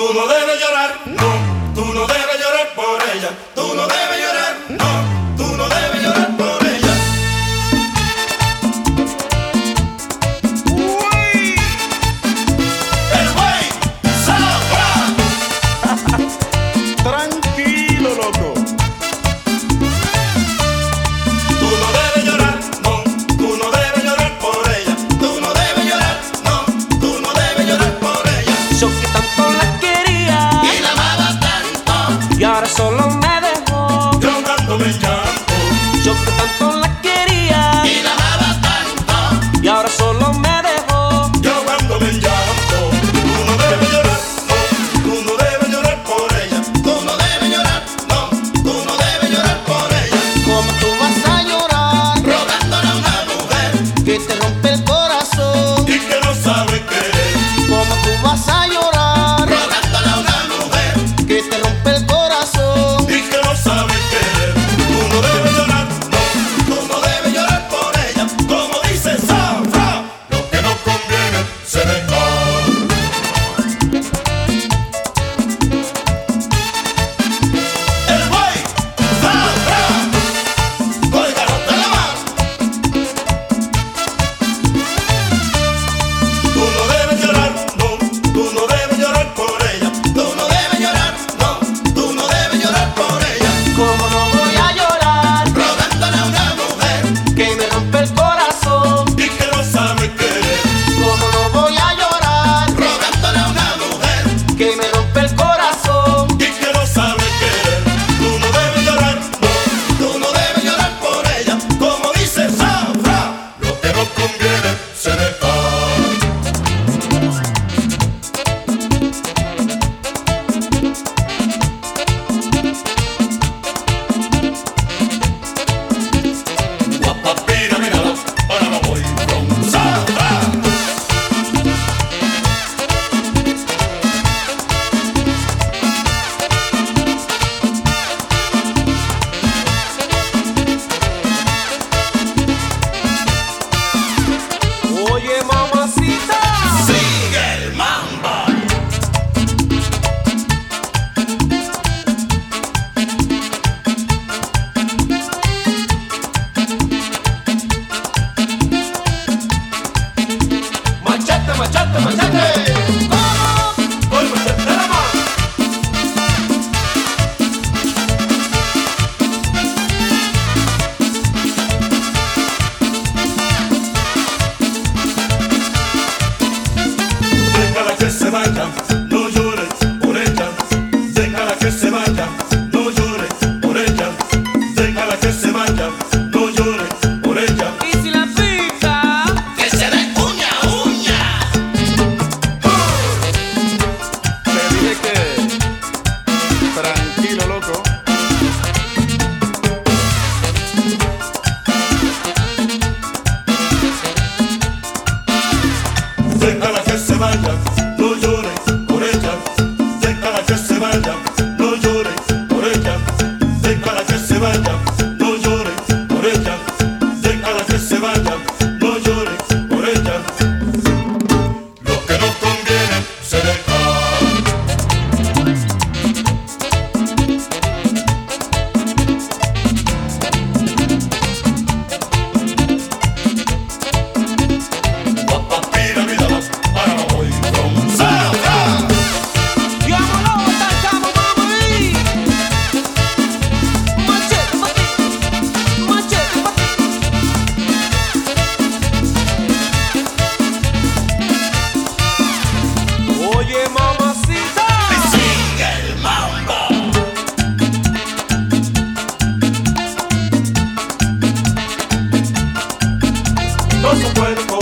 Tú no debes llorar, no, tú no debes llorar por ella. Tú no debes llorar, no, tú no debes llorar por ella. Uy. El güey Zafra. Tranquilo, loco. Tú no debes llorar, no, tú no debes llorar por ella. Tú no debes llorar, no, tú no debes llorar por ella. Yo que tanto la quería Y la amaba tanto, y ahora solo me dejó. ahogándome en llanto. Yo que tanto la quería Y la amaba tanto, y ahora solo me dejó. ahogándome en llanto. Tú no debes llorar, no, tú no debes llorar por ella. Tú no debes llorar, no, tú no debes llorar por ella. ¿Cómo tú vas a llorar? Rogándole a una mujer Que te rompe el corazón. y que no sabe querer. ¿Cómo tú vas a llorar? Rogándole a una mujer Que te rompe el corazón. y que no sabe querer. Tú no debes llorar, no, tú no debes llorar por ella. Como dice Zafra, lo que no conviene se deja. El güey Zafra, cólgalo de la mano. Tú no debes llorar, no, tú no debes llorar por ella. Tú no debes llorar, no, tú no debes llorar por ella. ¿Cómo no voy a llorar? Rogándole a una mujer Que me rompe el corazón. y que no sabe querer. ¿Cómo no voy a llorar? Rogándole a una mujer Que me rompe el corazón. y que no sabe querer. Tú no debes llorar, no, tú no debes llorar por ella. Como dice Zafra, lo que no conviene se deja. Guapapira, mírala, ahora me voy con Zafra. Oye, mamacita, Sigue el mambo. Machete, machete, machete. Con machete de la mano. Déjala que se vaya, no llores por ella. Déjala que se vaya, no llores por ella. Déjala que se vaya, no llores por ella. y si la pista Que se dé uña a uña. Te dije que. Tranquilo, loco. Déjala que se vaya, no llores por ella. Déjala que se vaya, no llores por ella. Déjala que se vaya, no llores por ella. Déjala que se vaya, no llores por ella. Lo que no conviene se deja. Guapapira, mírala, ahora me voy con Zafra. diámoslo, atacamos, vamos ahí. Machete, machete, machete, machete. Oye, mamacita, Sigue el mambo. No se puede